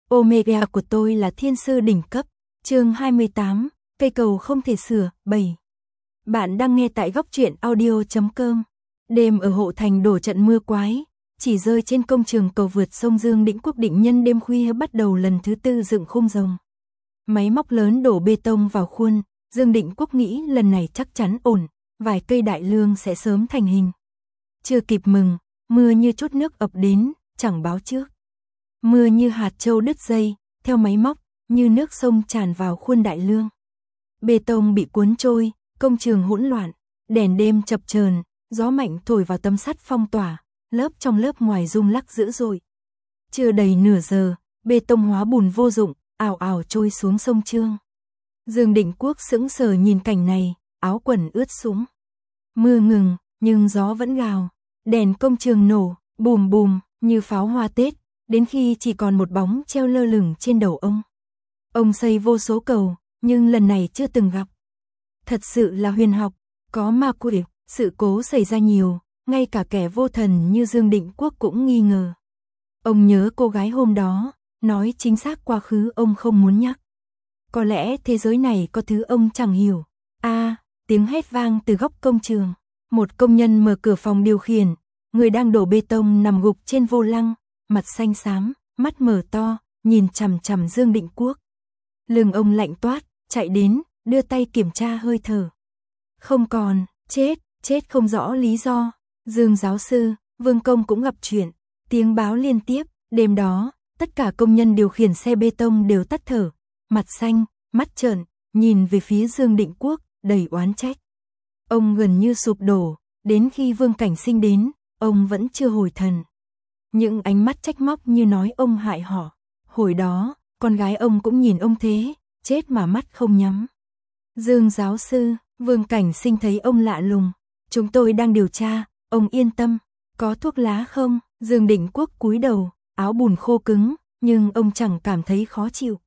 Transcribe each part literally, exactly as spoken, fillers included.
Omega của tôi là thiên sư đỉnh cấp. Chương hai mươi tám, cây cầu không thể sửa, bảy. Bạn đang nghe tại góc truyện audio chấm com. Đêm ở Hộ Thành đổ trận mưa quái, chỉ rơi trên công trường cầu vượt sông Dương Định Quốc Định Nhân đêm khuya bắt đầu lần thứ tư dựng khung rồng. Máy móc lớn đổ bê tông vào khuôn, Dương Định Quốc nghĩ lần này chắc chắn ổn, vài cây đại lương sẽ sớm thành hình. Chưa kịp mừng, mưa như chút nước ập đến, chẳng báo trước. Mưa như hạt châu đứt dây, theo máy móc, như nước sông tràn vào khuôn đại lương. Bê tông bị cuốn trôi, công trường hỗn loạn, đèn đêm chập chờn, gió mạnh thổi vào tấm sắt phong tỏa, lớp trong lớp ngoài rung lắc dữ dội. Chưa đầy nửa giờ, bê tông hóa bùn vô dụng, ào ào trôi xuống sông Trương. Dương Định Quốc sững sờ nhìn cảnh này, áo quần ướt sũng. Mưa ngừng, nhưng gió vẫn gào, đèn công trường nổ, bùm bùm, như pháo hoa Tết, đến khi chỉ còn một bóng treo lơ lửng trên đầu ông. Ông xây vô số cầu, nhưng lần này chưa từng gặp. Thật sự là huyền học, có ma quỷ, sự cố xảy ra nhiều, ngay cả kẻ vô thần như Dương Định Quốc cũng nghi ngờ. Ông nhớ cô gái hôm đó, nói chính xác quá khứ ông không muốn nhắc. Có lẽ thế giới này có thứ ông chẳng hiểu. A, à, tiếng hét vang từ góc công trường. Một công nhân mở cửa phòng điều khiển, người đang đổ bê tông nằm gục trên vô lăng, mặt xanh xám, mắt mở to, nhìn chằm chằm Dương Định Quốc. Lưng ông lạnh toát, chạy đến, đưa tay kiểm tra hơi thở. Không còn, chết, chết không rõ lý do. Dương giáo sư, Vương Công cũng gặp chuyện, tiếng báo liên tiếp, đêm đó, tất cả công nhân điều khiển xe bê tông đều tắt thở, mặt xanh, mắt trợn, nhìn về phía Dương Định Quốc, đầy oán trách. Ông gần như sụp đổ, đến khi Vương Cảnh Sinh đến, ông vẫn chưa hồi thần. Những ánh mắt trách móc như nói ông hại họ. Hồi đó, con gái ông cũng nhìn ông thế, chết mà mắt không nhắm. Dương giáo sư, Vương Cảnh Sinh thấy ông lạ lùng. Chúng tôi đang điều tra, ông yên tâm. Có thuốc lá không? Dương Định Quốc cúi đầu, áo bùn khô cứng, nhưng ông chẳng cảm thấy khó chịu.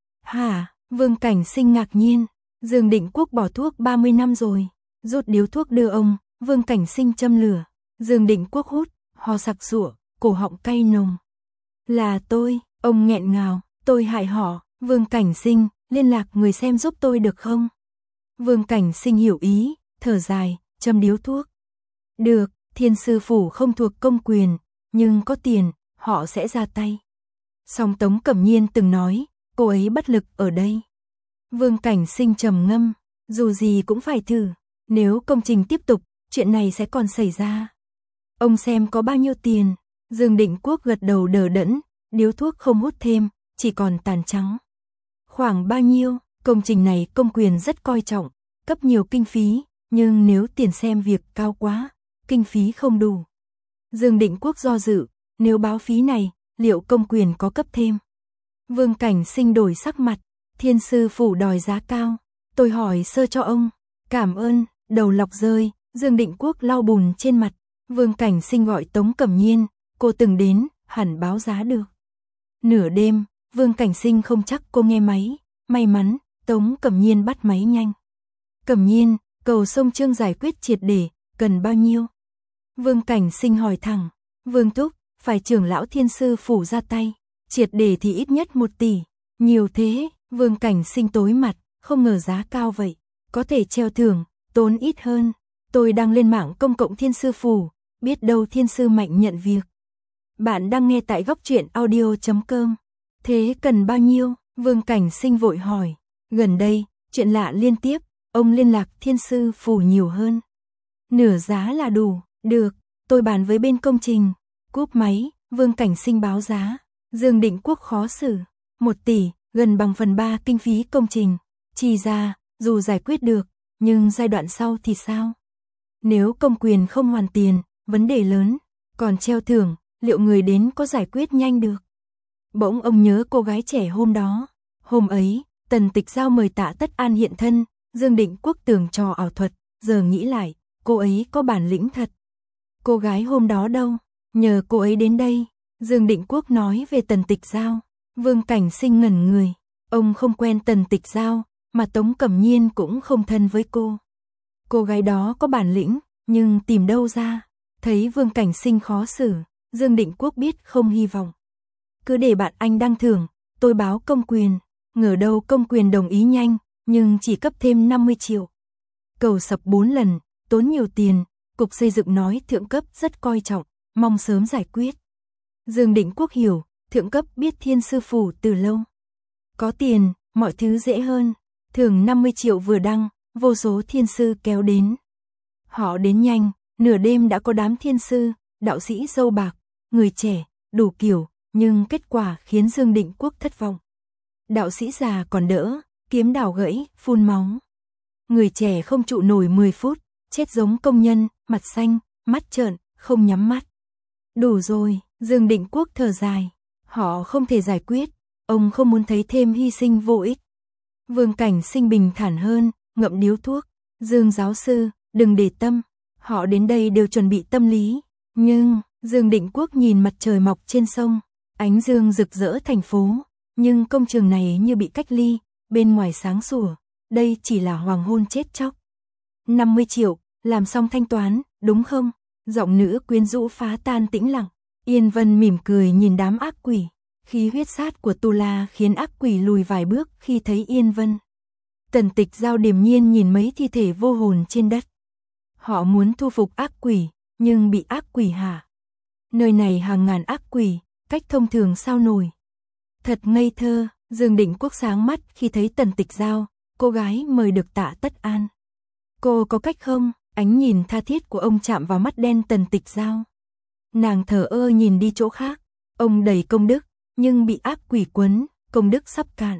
Hả? Vương Cảnh Sinh ngạc nhiên. Dương Định Quốc bỏ thuốc ba mươi năm rồi. Rút điếu thuốc đưa ông, Vương Cảnh Sinh châm lửa. Dương Định Quốc hút, ho sặc sụa, cổ họng cay nồng. Là tôi, ông nghẹn ngào, tôi hại họ. Vương Cảnh Sinh, liên lạc người xem giúp tôi được không? Vương Cảnh Sinh hiểu ý, thở dài, châm điếu thuốc. Được, Thiên sư phủ không thuộc công quyền, nhưng có tiền, họ sẽ ra tay. Song Tống Cẩm Nhiên từng nói, cô ấy bất lực ở đây. Vương Cảnh Sinh trầm ngâm, dù gì cũng phải thử, nếu công trình tiếp tục, chuyện này sẽ còn xảy ra. Ông xem có bao nhiêu tiền? Dương Định Quốc gật đầu đờ đẫn, điếu thuốc không hút thêm, chỉ còn tàn trắng. Khoảng bao nhiêu? Công trình này công quyền rất coi trọng, cấp nhiều kinh phí, nhưng nếu tiền xem việc cao quá, kinh phí không đủ. Dương Định Quốc do dự, nếu báo phí này, liệu công quyền có cấp thêm? Vương Cảnh Sinh đổi sắc mặt, Thiên sư phủ đòi giá cao, tôi hỏi sơ cho ông. Cảm ơn, đầu lọc rơi, Dương Định Quốc lau bùn trên mặt. Vương Cảnh Sinh gọi Tống Cẩm Nhiên, cô từng đến, hẳn báo giá được. Nửa đêm, Vương Cảnh Sinh không chắc cô nghe máy, may mắn, Tống Cẩm Nhiên bắt máy nhanh. Cẩm Nhiên, cầu sông Trương giải quyết triệt để, cần bao nhiêu? Vương Cảnh Sinh hỏi thẳng, Vương Thúc, phải trưởng lão Thiên sư phủ ra tay, triệt để thì ít nhất một tỷ, nhiều thế, Vương Cảnh Sinh tối mặt, không ngờ giá cao vậy, có thể treo thưởng, tốn ít hơn, tôi đang lên mạng công cộng Thiên sư phủ, biết đâu Thiên sư mạnh nhận việc. Bạn đang nghe tại góc truyện audio chấm com. Thế cần bao nhiêu? Vương Cảnh Sinh vội hỏi. Gần đây, chuyện lạ liên tiếp, ông liên lạc Thiên sư phủ nhiều hơn. Nửa giá là đủ, được, tôi bàn với bên công trình. Cúp máy, Vương Cảnh Sinh báo giá. Dương Định Quốc khó xử. Một tỷ, gần bằng phần ba kinh phí công trình. Chi ra, dù giải quyết được, nhưng giai đoạn sau thì sao? Nếu công quyền không hoàn tiền, vấn đề lớn, còn treo thưởng, liệu người đến có giải quyết nhanh được? Bỗng ông nhớ cô gái trẻ hôm đó. Hôm ấy, Tần Tịch Giao mời Tạ Tất An hiện thân, Dương Định Quốc tưởng trò ảo thuật, giờ nghĩ lại, cô ấy có bản lĩnh thật. Cô gái hôm đó đâu? Nhờ cô ấy đến đây. Dương Định Quốc nói về Tần Tịch Giao. Vương Cảnh Sinh ngẩn người, ông không quen Tần Tịch Giao, mà Tống Cẩm Nhiên cũng không thân với cô. Cô gái đó có bản lĩnh, nhưng tìm đâu ra? Thấy Vương Cảnh Sinh khó xử, Dương Định Quốc biết không hy vọng. Cứ để bạn anh đăng thưởng, tôi báo công quyền. Ngờ đâu công quyền đồng ý nhanh, nhưng chỉ cấp thêm năm mươi triệu. Cầu sập bốn lần, tốn nhiều tiền, Cục Xây dựng nói thượng cấp rất coi trọng, mong sớm giải quyết. Dương Định Quốc hiểu, thượng cấp biết Thiên Sư Phủ từ lâu. Có tiền, mọi thứ dễ hơn. Thưởng năm mươi triệu vừa đăng, vô số thiên sư kéo đến. Họ đến nhanh, nửa đêm đã có đám thiên sư, đạo sĩ râu bạc, người trẻ, đủ kiểu, nhưng kết quả khiến Dương Định Quốc thất vọng. Đạo sĩ già còn đỡ, kiếm đào gãy, phun máu. Người trẻ không trụ nổi mười phút, chết giống công nhân, mặt xanh, mắt trợn, không nhắm mắt. Đủ rồi, Dương Định Quốc thở dài. Họ không thể giải quyết, ông không muốn thấy thêm hy sinh vô ích. Vương Cảnh Sinh bình thản hơn, ngậm điếu thuốc. Dương giáo sư, đừng để tâm, họ đến đây đều chuẩn bị tâm lý. Nhưng, Dương Định Quốc nhìn mặt trời mọc trên sông, ánh dương rực rỡ thành phố, nhưng công trường này như bị cách ly, bên ngoài sáng sủa, đây chỉ là hoàng hôn chết chóc. năm mươi triệu, làm xong thanh toán, đúng không? Giọng nữ quyến rũ phá tan tĩnh lặng. Yên Vân mỉm cười nhìn đám ác quỷ. Khí huyết sát của Tu La khiến ác quỷ lùi vài bước khi thấy Yên Vân. Tần Tịch Giao điềm nhiên nhìn mấy thi thể vô hồn trên đất. Họ muốn thu phục ác quỷ, nhưng bị ác quỷ hạ. Nơi này hàng ngàn ác quỷ, cách thông thường sao nổi. Thật ngây thơ, Dương Định Quốc sáng mắt khi thấy Tần Tịch Giao, cô gái mời được Tạ Tất An. Cô có cách không? Ánh nhìn tha thiết của ông chạm vào mắt đen Tần Tịch Giao. Nàng thờ ơ nhìn đi chỗ khác, ông đầy công đức, nhưng bị ác quỷ quấn, công đức sắp cạn.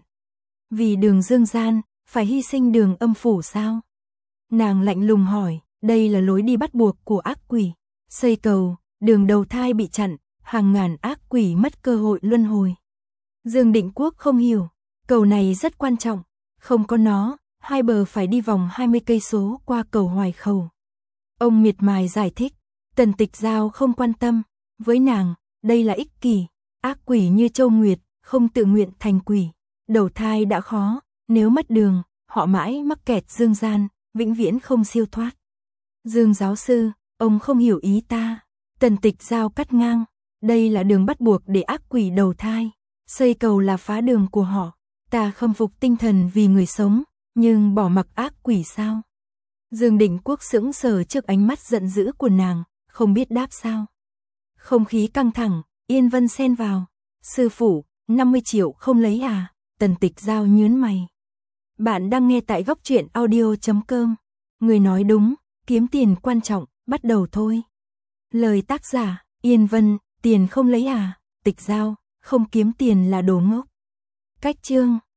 Vì đường dương gian, phải hy sinh đường âm phủ sao? Nàng lạnh lùng hỏi, đây là lối đi bắt buộc của ác quỷ. Xây cầu, đường đầu thai bị chặn, hàng ngàn ác quỷ mất cơ hội luân hồi. Dương Định Quốc không hiểu, cầu này rất quan trọng, không có nó, hai bờ phải đi vòng hai mươi cây số qua cầu Hoài Khẩu. Ông miệt mài giải thích, Tần Tịch Giao không quan tâm, với nàng, đây là ích kỷ, ác quỷ như Châu Nguyệt, không tự nguyện thành quỷ. Đầu thai đã khó, nếu mất đường, họ mãi mắc kẹt dương gian, vĩnh viễn không siêu thoát. Dương giáo sư, ông không hiểu ý ta. Tần Tịch Giao cắt ngang, đây là đường bắt buộc để ác quỷ đầu thai. Xây cầu là phá đường của họ. Ta khâm phục tinh thần vì người sống, nhưng bỏ mặc ác quỷ sao? Dương Định Quốc sững sờ trước ánh mắt giận dữ của nàng, không biết đáp sao. Không khí căng thẳng, Yên Vân xen vào. Sư phụ, năm mươi triệu không lấy à? Tần Tịch Giao nhướng mày. Bạn đang nghe tại góc truyện audio chấm com. Người nói đúng, kiếm tiền quan trọng, bắt đầu thôi. Lời tác giả, Yên Vân, tiền không lấy à? Tịch Giao, không kiếm tiền là đồ ngốc. Cách chương